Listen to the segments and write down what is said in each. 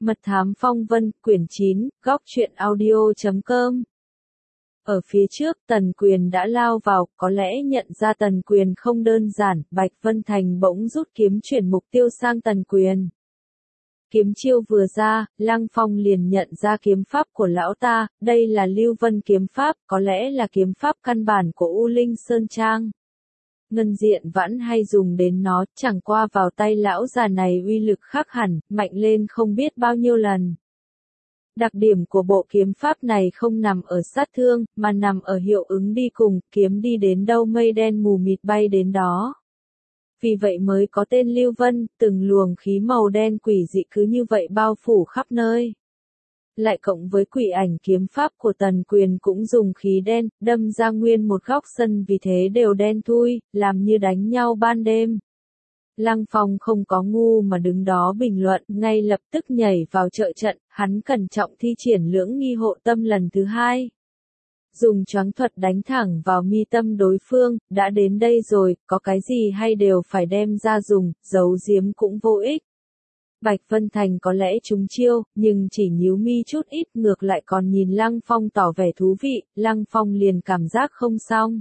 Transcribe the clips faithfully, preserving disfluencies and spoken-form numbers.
Mật thám phong vân, quyển chín, góc truyện audio chấm com. Ở phía trước, Tần Quyền đã lao vào, có lẽ nhận ra Tần Quyền không đơn giản, Bạch Vân Thành bỗng rút kiếm chuyển mục tiêu sang Tần Quyền. Kiếm chiêu vừa ra, Lăng Phong liền nhận ra kiếm pháp của lão ta, đây là Lưu Vân kiếm pháp, có lẽ là kiếm pháp căn bản của U Linh Sơn Trang. Ngân Diện Vãn hay dùng đến nó, chẳng qua vào tay lão già này uy lực khác hẳn, mạnh lên không biết bao nhiêu lần. Đặc điểm của bộ kiếm pháp này không nằm ở sát thương, mà nằm ở hiệu ứng đi cùng, kiếm đi đến đâu mây đen mù mịt bay đến đó. Vì vậy mới có tên Lưu Vân, từng luồng khí màu đen quỷ dị cứ như vậy bao phủ khắp nơi. Lại cộng với quỷ ảnh kiếm pháp của Tần Quyền cũng dùng khí đen, đâm ra nguyên một góc sân vì thế đều đen thui, làm như đánh nhau ban đêm. Lăng Phong không có ngu mà đứng đó bình luận, ngay lập tức nhảy vào trợ trận, hắn cẩn trọng thi triển lưỡng nghi hộ tâm lần thứ hai. Dùng choáng thuật đánh thẳng vào mi tâm đối phương, đã đến đây rồi, có cái gì hay đều phải đem ra dùng, giấu giếm cũng vô ích. Bạch Vân Thành có lẽ trúng chiêu, nhưng chỉ nhíu mi chút ít ngược lại còn nhìn Lăng Phong tỏ vẻ thú vị, Lăng Phong liền cảm giác không xong.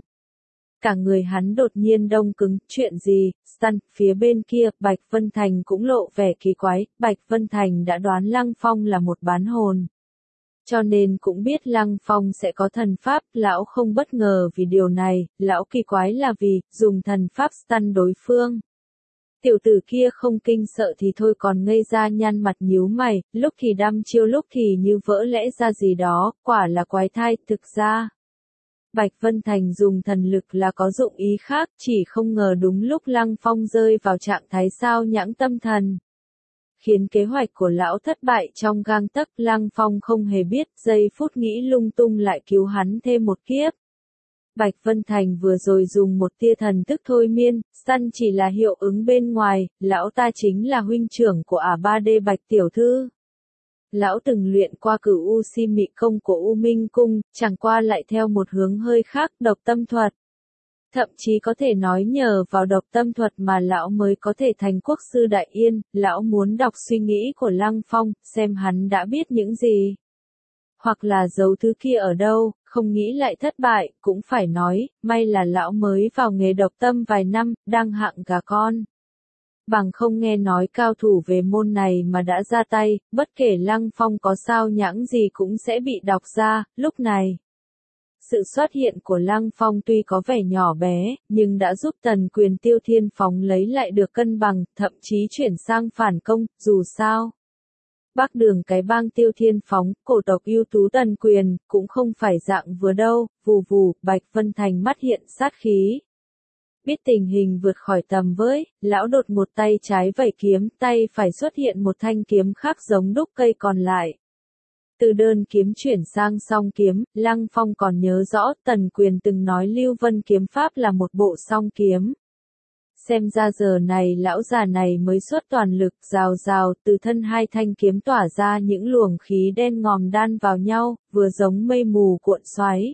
Cả người hắn đột nhiên đông cứng, chuyện gì, săn, phía bên kia, Bạch Vân Thành cũng lộ vẻ kỳ quái, Bạch Vân Thành đã đoán Lăng Phong là một bán hồn. Cho nên cũng biết Lăng Phong sẽ có thần pháp, lão không bất ngờ vì điều này, lão kỳ quái là vì, dùng thần pháp stun đối phương. Tiểu tử kia không kinh sợ thì thôi còn ngây ra nhăn mặt nhíu mày, lúc thì đăm chiêu lúc thì như vỡ lẽ ra gì đó, quả là quái thai, thực ra. Bạch Vân Thành dùng thần lực là có dụng ý khác, chỉ không ngờ đúng lúc Lăng Phong rơi vào trạng thái sao nhãng tâm thần. Khiến kế hoạch của lão thất bại trong gang tấc, Lăng Phong không hề biết, giây phút nghĩ lung tung lại cứu hắn thêm một kiếp. Bạch Vân Thành vừa rồi dùng một tia thần thức thôi miên, săn chỉ là hiệu ứng bên ngoài, lão ta chính là huynh trưởng của ả ba đê Bạch Tiểu Thư. Lão từng luyện qua cửu U Si Mị Công của U Minh Cung, chẳng qua lại theo một hướng hơi khác, độc tâm thuật. Thậm chí có thể nói nhờ vào độc tâm thuật mà lão mới có thể thành quốc sư Đại Yên, lão muốn đọc suy nghĩ của Lăng Phong, xem hắn đã biết những gì. Hoặc là giấu thứ kia ở đâu, không nghĩ lại thất bại, cũng phải nói, may là lão mới vào nghề độc tâm vài năm, đang hạng gà con. Bằng không nghe nói cao thủ về môn này mà đã ra tay, bất kể Lăng Phong có sao nhãng gì cũng sẽ bị đọc ra, lúc này. Sự xuất hiện của Lăng Phong tuy có vẻ nhỏ bé, nhưng đã giúp Tần Quyền Tiêu Thiên Phóng lấy lại được cân bằng, thậm chí chuyển sang phản công, dù sao. Bắc đường cái bang Tiêu Thiên Phóng, cổ tộc ưu tú Tần Quyền, cũng không phải dạng vừa đâu, vù vù, Bạch Vân Thành mắt hiện sát khí. Biết tình hình vượt khỏi tầm với, lão đột một tay trái vẩy kiếm, tay phải xuất hiện một thanh kiếm khác giống đúc cây còn lại. Từ đơn kiếm chuyển sang song kiếm, Lăng Phong còn nhớ rõ Tần Quyền từng nói Lưu Vân kiếm pháp là một bộ song kiếm. Xem ra giờ này lão già này mới xuất toàn lực, rào rào, từ thân hai thanh kiếm tỏa ra những luồng khí đen ngòm đan vào nhau, vừa giống mây mù cuộn xoáy.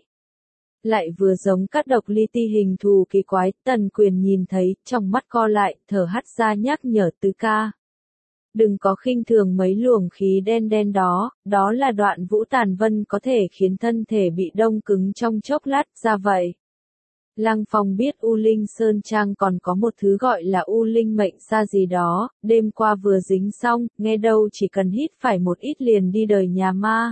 Lại vừa giống các độc li ti hình thù kỳ quái, Tần Quyền nhìn thấy, trong mắt co lại, thở hắt ra nhắc nhở tứ ca. Đừng có khinh thường mấy luồng khí đen đen đó, đó là đoạn vũ tàn vân có thể khiến thân thể bị đông cứng trong chốc lát, ra vậy. Lăng Phong biết U Linh Sơn Trang còn có một thứ gọi là U Linh mệnh sa gì đó, đêm qua vừa dính xong, nghe đâu chỉ cần hít phải một ít liền đi đời nhà ma.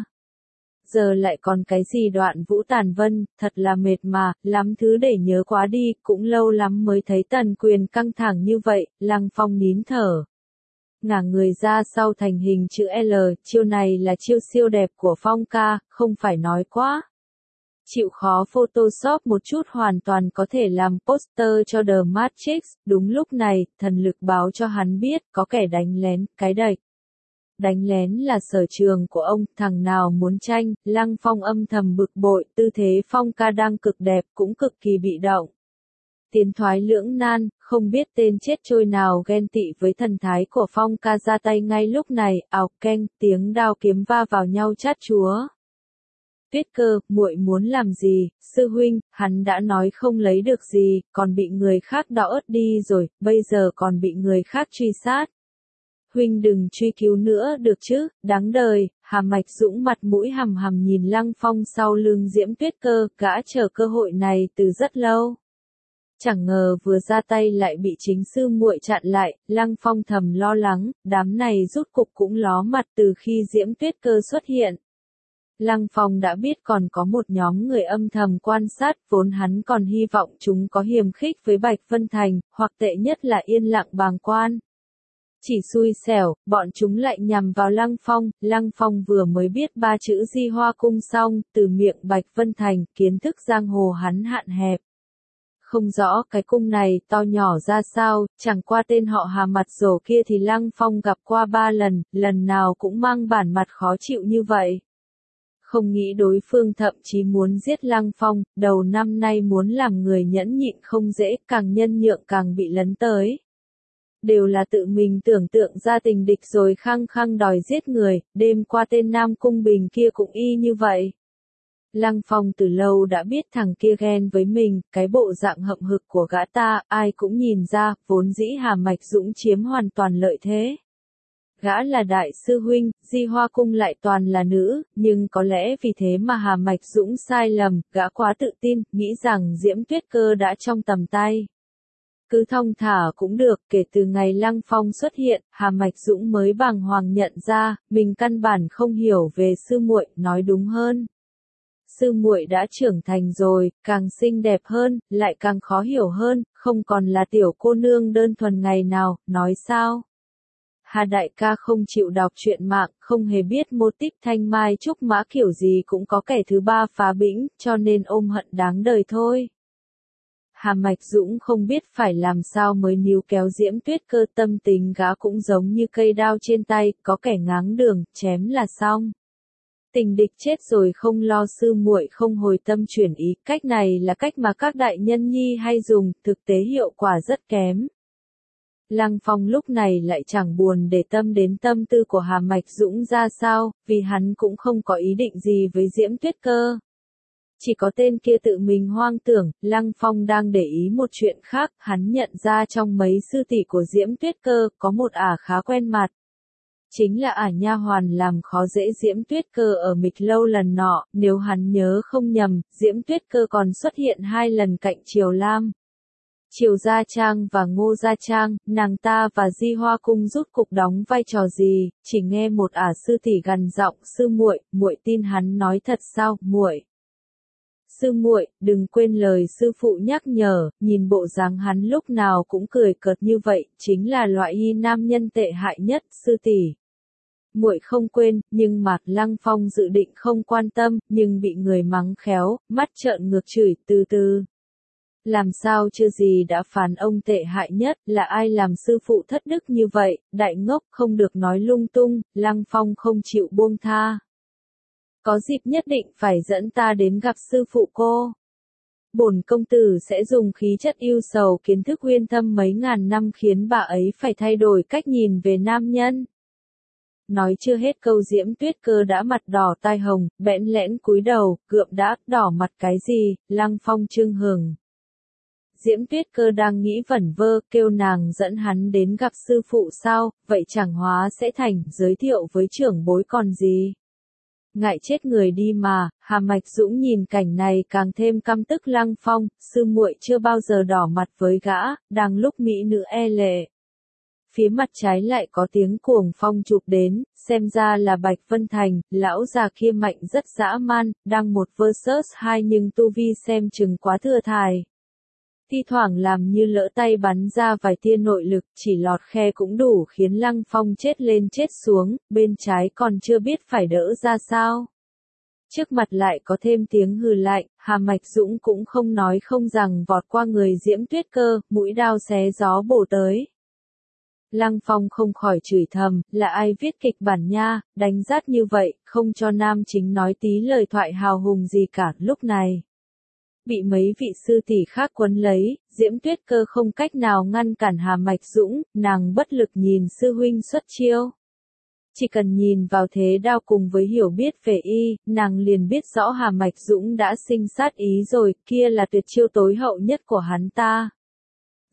Giờ lại còn cái gì đoạn vũ tàn vân, thật là mệt mà, lắm thứ để nhớ quá đi, cũng lâu lắm mới thấy Tần Quyền căng thẳng như vậy, Lăng Phong nín thở. Ngả người ra sau thành hình chữ L, chiêu này là chiêu siêu đẹp của Phong ca, không phải nói quá. Chịu khó Photoshop một chút hoàn toàn có thể làm poster cho The Matrix, đúng lúc này, thần lực báo cho hắn biết, có kẻ đánh lén, cái đạch. Đánh lén là sở trường của ông, thằng nào muốn tranh, Lăng Phong âm thầm bực bội, tư thế Phong ca đang cực đẹp, cũng cực kỳ bị động. Tiến thoái lưỡng nan, không biết tên chết trôi nào ghen tị với thần thái của Phong ca ra tay ngay lúc này, ào keng, tiếng đao kiếm va vào nhau chát chúa. Tuyết Cơ, muội muốn làm gì, sư huynh, hắn đã nói không lấy được gì, còn bị người khác đọ ớt đi rồi, bây giờ còn bị người khác truy sát. huynh đừng truy cứu nữa được chứ, đáng đời. Hà Mạch Dũng mặt mũi hằm hằm nhìn Lăng Phong sau lưng Diễm Tuyết Cơ, gã chờ cơ hội này từ rất lâu. Chẳng ngờ vừa ra tay lại bị chính sư muội chặn lại, Lăng Phong thầm lo lắng, đám này rút cục cũng ló mặt từ khi Diễm Tuyết Cơ xuất hiện. Lăng Phong đã biết còn có một nhóm người âm thầm quan sát, vốn hắn còn hy vọng chúng có hiềm khích với Bạch Vân Thành, hoặc tệ nhất là yên lặng bàng quan. Chỉ xui xẻo, bọn chúng lại nhằm vào Lăng Phong, Lăng Phong vừa mới biết ba chữ Di Hoa Cung xong, từ miệng Bạch Vân Thành, kiến thức giang hồ hắn hạn hẹp. Không rõ cái cung này to nhỏ ra sao, chẳng qua tên họ Hà mặt rổ kia thì Lăng Phong gặp qua ba lần, lần nào cũng mang bản mặt khó chịu như vậy. Không nghĩ đối phương thậm chí muốn giết Lăng Phong, đầu năm nay muốn làm người nhẫn nhịn không dễ, càng nhân nhượng càng bị lấn tới. Đều là tự mình tưởng tượng ra tình địch rồi khăng khăng đòi giết người, đêm qua tên Nam Cung Bình kia cũng y như vậy. Lăng Phong từ lâu đã biết thằng kia ghen với mình, cái bộ dạng hậm hực của gã ta, ai cũng nhìn ra, vốn dĩ Hà Mạch Dũng chiếm hoàn toàn lợi thế. Gã là đại sư huynh, Di Hoa Cung lại toàn là nữ, nhưng có lẽ vì thế mà Hà Mạch Dũng sai lầm, gã quá tự tin, nghĩ rằng Diễm Tuyết Cơ đã trong tầm tay. Cứ thong thả cũng được, kể từ ngày Lăng Phong xuất hiện, Hà Mạch Dũng mới bàng hoàng nhận ra, mình căn bản không hiểu về sư muội, nói đúng hơn. Sư muội đã trưởng thành rồi, càng xinh đẹp hơn, lại càng khó hiểu hơn, không còn là tiểu cô nương đơn thuần ngày nào, nói sao? Hà đại ca không chịu đọc truyện mạng, không hề biết mô típ thanh mai trúc mã kiểu gì cũng có kẻ thứ ba phá bĩnh, cho nên ôm hận đáng đời thôi. Hà Mạch Dũng không biết phải làm sao mới níu kéo Diễm Tuyết Cơ, tâm tình gã cũng giống như cây đao trên tay, có kẻ ngáng đường, chém là xong. Tình địch chết rồi không lo sư muội không hồi tâm chuyển ý, cách này là cách mà các đại nhân nhi hay dùng, thực tế hiệu quả rất kém. Lăng Phong lúc này lại chẳng buồn để tâm đến tâm tư của Hà Mạch Dũng ra sao, vì hắn cũng không có ý định gì với Diễm Tuyết Cơ. Chỉ có tên kia tự mình hoang tưởng, Lăng Phong đang để ý một chuyện khác, hắn nhận ra trong mấy sư tỷ của Diễm Tuyết Cơ, có một ả khá quen mặt. Chính là ả nha hoàn làm khó dễ Diễm Tuyết Cơ ở Mịch Lâu lần nọ, nếu hắn nhớ không nhầm, Diễm Tuyết Cơ còn xuất hiện hai lần cạnh Triều Lam. Triều Gia Trang và Ngô Gia Trang, nàng ta và Di Hoa Cung rút cục đóng vai trò gì, chỉ nghe một ả sư tỷ gằn giọng, sư muội, muội tin hắn nói thật sao, muội? Sư muội, đừng quên lời sư phụ nhắc nhở, nhìn bộ dáng hắn lúc nào cũng cười cợt như vậy, chính là loại y nam nhân tệ hại nhất, sư tỷ. Muội không quên, nhưng Mạc Lăng Phong dự định không quan tâm, nhưng bị người mắng khéo, mắt trợn ngược chửi, từ từ. Làm sao chưa gì đã phán ông tệ hại nhất, là ai làm sư phụ thất đức như vậy, đại ngốc không được nói lung tung, Lăng Phong không chịu buông tha. Có dịp nhất định phải dẫn ta đến gặp sư phụ cô. Bổn công tử sẽ dùng khí chất yêu sầu kiến thức uyên thâm mấy ngàn năm khiến bà ấy phải thay đổi cách nhìn về nam nhân. Nói chưa hết câu Diễm Tuyết Cơ đã mặt đỏ tai hồng, bẽn lẽn cúi đầu, gượng đã, đỏ mặt cái gì, Lăng Phong trưng hừng. Diễm Tuyết Cơ đang nghĩ vẩn vơ, kêu nàng dẫn hắn đến gặp sư phụ sao, vậy chẳng hóa sẽ thành, giới thiệu với trưởng bối còn gì. Ngại chết người đi mà, Hà Mạch Dũng nhìn cảnh này càng thêm căm tức Lăng Phong, sư muội chưa bao giờ đỏ mặt với gã, đang lúc mỹ nữ e lệ. Phía mặt trái lại có tiếng cuồng phong chụp đến, xem ra là Bạch Vân Thành, lão già kia mạnh rất dã man, đang một versus hai nhưng tu vi xem chừng quá thừa thài. Thi thoảng làm như lỡ tay bắn ra vài tia nội lực, chỉ lọt khe cũng đủ khiến Lăng Phong chết lên chết xuống, bên trái còn chưa biết phải đỡ ra sao. Trước mặt lại có thêm tiếng hừ lạnh, Hà Mạch Dũng cũng không nói không rằng vọt qua người Diễm Tuyết Cơ, mũi đao xé gió bổ tới. Lăng Phong không khỏi chửi thầm, là ai viết kịch bản nha, đánh rát như vậy, không cho nam chính nói tí lời thoại hào hùng gì cả, lúc này. Bị mấy vị sư tỷ khác quấn lấy, Diễm Tuyết Cơ không cách nào ngăn cản Hà Mạch Dũng, nàng bất lực nhìn sư huynh xuất chiêu. Chỉ cần nhìn vào thế đao cùng với hiểu biết về y, nàng liền biết rõ Hà Mạch Dũng đã sinh sát ý rồi, kia là tuyệt chiêu tối hậu nhất của hắn ta.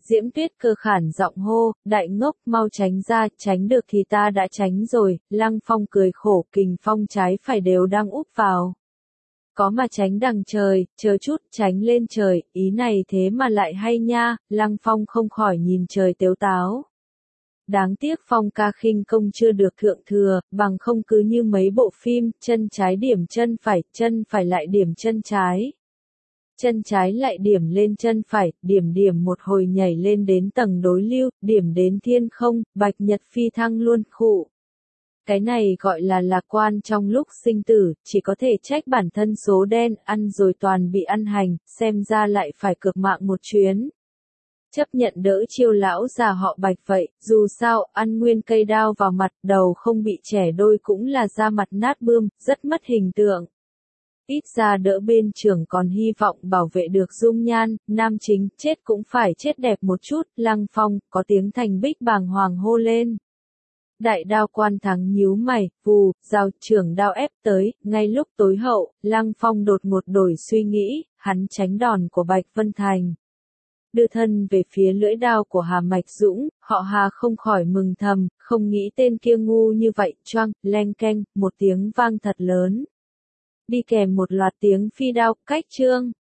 Diễm Tuyết Cơ khản giọng hô, đại ngốc mau tránh ra, tránh được thì ta đã tránh rồi, Lăng Phong cười khổ, kình phong trái phải đều đang úp vào. Có mà tránh đằng trời, chờ chút, tránh lên trời, ý này thế mà lại hay nha, Lăng Phong không khỏi nhìn trời tếu táo. Đáng tiếc Phong ca khinh công chưa được thượng thừa, bằng không cứ như mấy bộ phim, chân trái điểm chân phải, chân phải lại điểm chân trái. Chân trái lại điểm lên chân phải, điểm điểm một hồi nhảy lên đến tầng đối lưu, điểm đến thiên không, bạch nhật phi thăng luôn khụ. Cái này gọi là lạc quan trong lúc sinh tử, chỉ có thể trách bản thân số đen, ăn rồi toàn bị ăn hành, xem ra lại phải cược mạng một chuyến. Chấp nhận đỡ chiêu lão già họ Bạch vậy, dù sao, ăn nguyên cây đao vào mặt, đầu không bị chẻ đôi cũng là da mặt nát bươm, rất mất hình tượng. Ít ra đỡ bên trưởng còn hy vọng bảo vệ được dung nhan, nam chính, chết cũng phải chết đẹp một chút, Lăng Phong, có tiếng Thành Bích bàng hoàng hô lên. Đại đao quan thắng nhíu mày, vù, giao trưởng đao ép tới, ngay lúc tối hậu, Lăng Phong đột ngột đổi suy nghĩ, hắn tránh đòn của Bạch Vân Thành. Đưa thân về phía lưỡi đao của Hà Mạch Dũng, họ Hà không khỏi mừng thầm, không nghĩ tên kia ngu như vậy, choang, leng keng, một tiếng vang thật lớn. Đi kèm một loạt tiếng phi đao, cách chương.